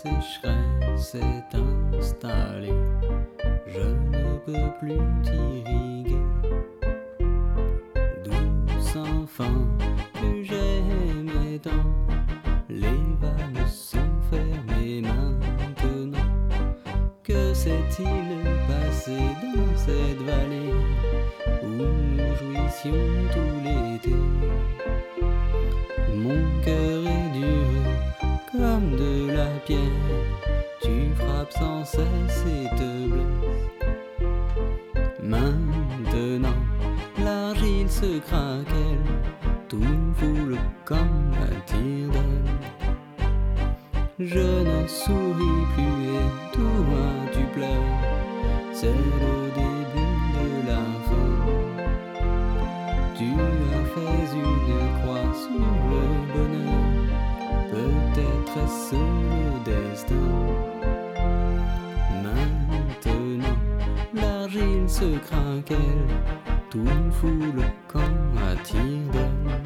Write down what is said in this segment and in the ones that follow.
sécheresse est installée, je ne peux plus t'irriguer. Douce enfant que j'aimais tant, les vannes sont fermées maintenant. Que s'est-il passé dans cette vallée où nous jouissions tout l'été? Mon cœur est dur comme de la pierre, tu frappes sans cesse et te blesses. Maintenant, l'argile se craquelle, tout fout le camp à tire-d'aile. Je ne souris plus et toi tu pleures, c'est le début de la fin. Tu as fait une croix sur le bonheur, peut-être est-ce le destin. Maintenant, l'argile se craquelle, tout fout le camp à tire-d'aile.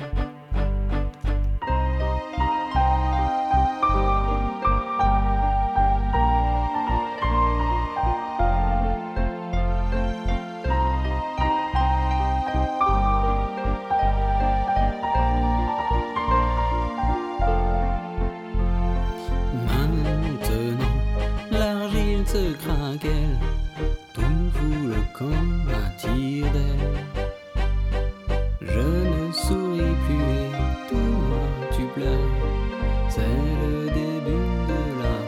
Se craquelle, tout fout le camp à tire-d'aile. Je ne souris plus et toi tu pleures, c'est le début de la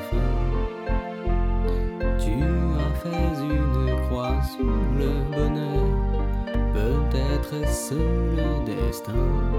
fin. Tu as fait une croix sur le bonheur, peut-être est-ce le destin.